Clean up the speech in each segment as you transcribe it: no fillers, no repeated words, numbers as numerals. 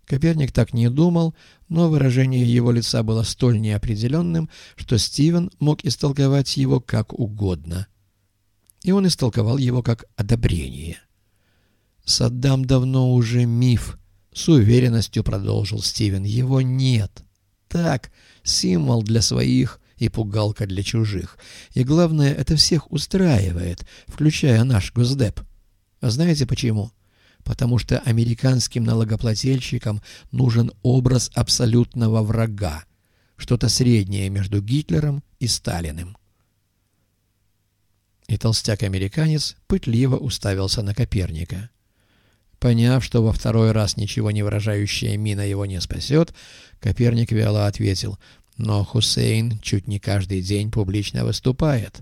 Коперник так не думал, но выражение его лица было столь неопределенным, что Стивен мог истолковать его как угодно. И он истолковал его как одобрение. «Саддам давно уже миф», — с уверенностью продолжил Стивен. «Его нет. Так, символ для своих и пугалка для чужих. И главное, это всех устраивает, включая наш Госдеп. А знаете почему? Потому что американским налогоплательщикам нужен образ абсолютного врага, что-то среднее между Гитлером и Сталиным». И толстяк-американец пытливо уставился на Коперника. Поняв, что во второй раз ничего не выражающая мина его не спасет, Коперник вяло ответил: «Но Хусейн чуть не каждый день публично выступает».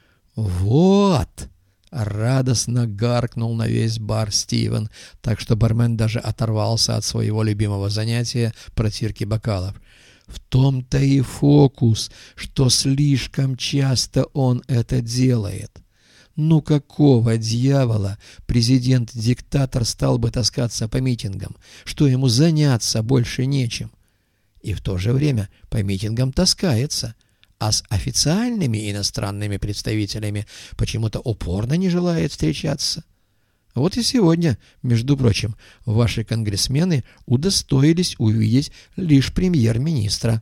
«Вот!» — радостно гаркнул на весь бар Стивен, так что бармен даже оторвался от своего любимого занятия протирки бокалов. «В том-то и фокус, что слишком часто он это делает. Ну какого дьявола президент-диктатор стал бы таскаться по митингам, что ему заняться больше нечем? И в то же время по митингам таскается, а с официальными иностранными представителями почему-то упорно не желает встречаться. Вот и сегодня, между прочим, ваши конгрессмены удостоились увидеть лишь премьер-министра».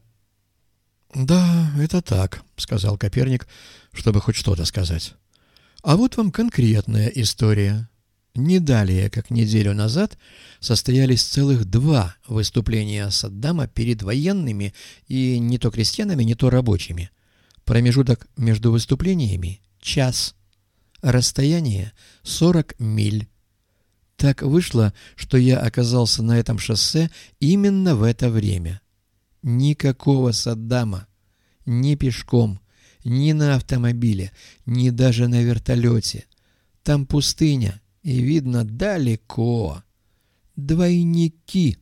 «Да, это так», — сказал Коперник, чтобы хоть что-то сказать. «А вот вам конкретная история. Не далее, как неделю назад, состоялись целых 2 выступления Саддама перед военными и не то крестьянами, не то рабочими. Промежуток между выступлениями — час. Расстояние — 40 миль. Так вышло, что я оказался на этом шоссе именно в это время. Никакого Саддама. Ни пешком, ни на автомобиле, ни даже на вертолете. Там пустыня, и видно далеко. Двойники».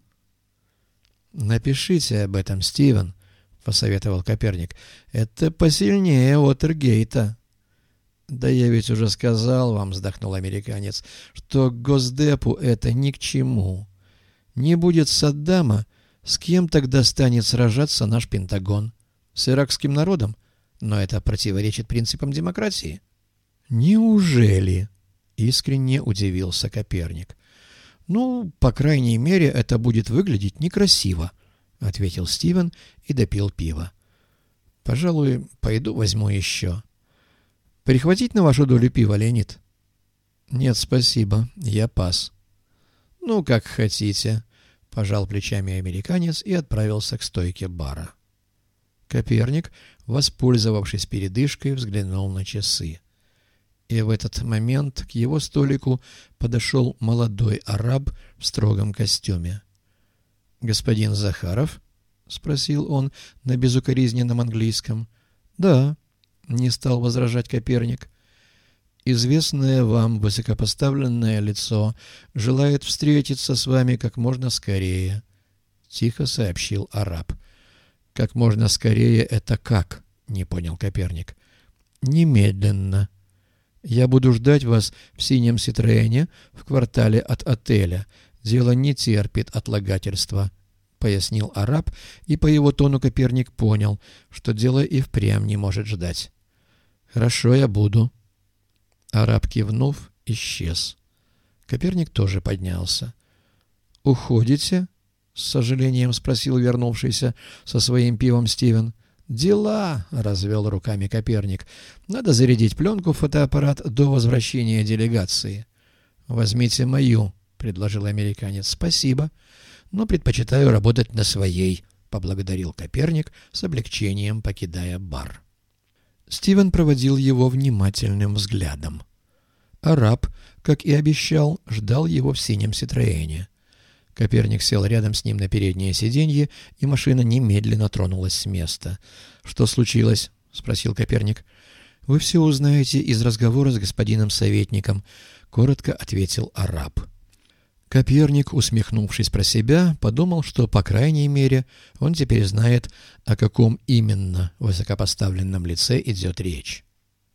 «Напишите об этом, Стивен», — посоветовал Коперник. «Это посильнее Уотергейта». «Да я ведь уже сказал вам», — вздохнул американец, — «что Госдепу это ни к чему. Не будет Саддама, с кем тогда станет сражаться наш Пентагон? С иракским народом? Но это противоречит принципам демократии». «Неужели?» — искренне удивился Коперник. «Ну, по крайней мере, это будет выглядеть некрасиво», — ответил Стивен и допил пиво. «Пожалуй, пойду возьму еще». «Прихватить на вашу долю пива, Леонид?» «Нет, спасибо, я пас». «Ну, как хотите», — пожал плечами американец и отправился к стойке бара. Коперник, воспользовавшись передышкой, взглянул на часы. И в этот момент к его столику подошел молодой араб в строгом костюме. «Господин Захаров?» — спросил он на безукоризненном английском. «Да», — не стал возражать Коперник. «Известное вам высокопоставленное лицо желает встретиться с вами как можно скорее», — тихо сообщил араб. «Как можно скорее — это как?» — не понял Коперник. «Немедленно. Я буду ждать вас в синем Ситроэне в квартале от отеля. Дело не терпит отлагательства», — пояснил араб, и по его тону Коперник понял, что дело и впрямь не может ждать. «Хорошо, я буду». Араб, кивнув, исчез. Коперник тоже поднялся. «Уходите?» — с сожалением спросил вернувшийся со своим пивом Стивен. «Дела», — развел руками Коперник. «Надо зарядить пленку в фотоаппарат до возвращения делегации». «Возьмите мою», — предложил американец. «Спасибо, но предпочитаю работать на своей», — поблагодарил Коперник с облегчением, покидая бар. Стивен проводил его внимательным взглядом. Араб, как и обещал, ждал его в синем Ситроэне. Коперник сел рядом с ним на переднее сиденье, и машина немедленно тронулась с места. «Что случилось?» — спросил Коперник. «Вы все узнаете из разговора с господином советником», — коротко ответил араб. Коперник, усмехнувшись про себя, подумал, что, по крайней мере, он теперь знает, о каком именно высокопоставленном лице идет речь.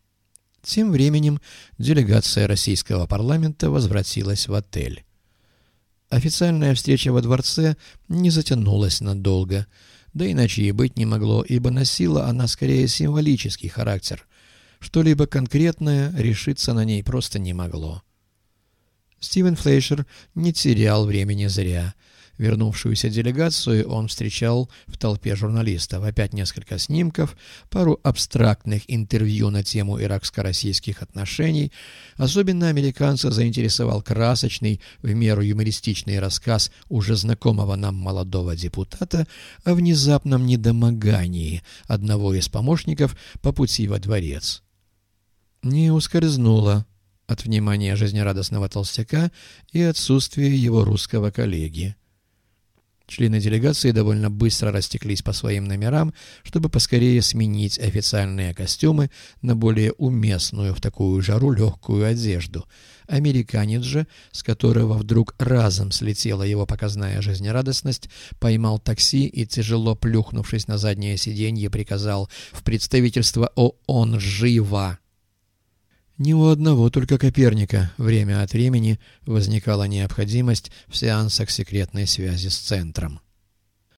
Тем временем делегация российского парламента возвратилась в отель. Официальная встреча во дворце не затянулась надолго, да иначе и быть не могло, ибо носила она скорее символический характер. Что-либо конкретное решиться на ней просто не могло. Стивен Флейшер не терял времени зря. Вернувшуюся делегацию он встречал в толпе журналистов. Опять несколько снимков, пару абстрактных интервью на тему иракско-российских отношений. Особенно американца заинтересовал красочный, в меру юмористичный рассказ уже знакомого нам молодого депутата о внезапном недомогании одного из помощников по пути во дворец. Не ускользнуло от внимания жизнерадостного толстяка и отсутствие его русского коллеги. Члены делегации довольно быстро растеклись по своим номерам, чтобы поскорее сменить официальные костюмы на более уместную в такую жару легкую одежду. Американец же, с которого вдруг разом слетела его показная жизнерадостность, поймал такси и, тяжело плюхнувшись на заднее сиденье, приказал в представительство ООН «Живо!». Ни у одного только Коперника время от времени возникала необходимость в сеансах секретной связи с центром.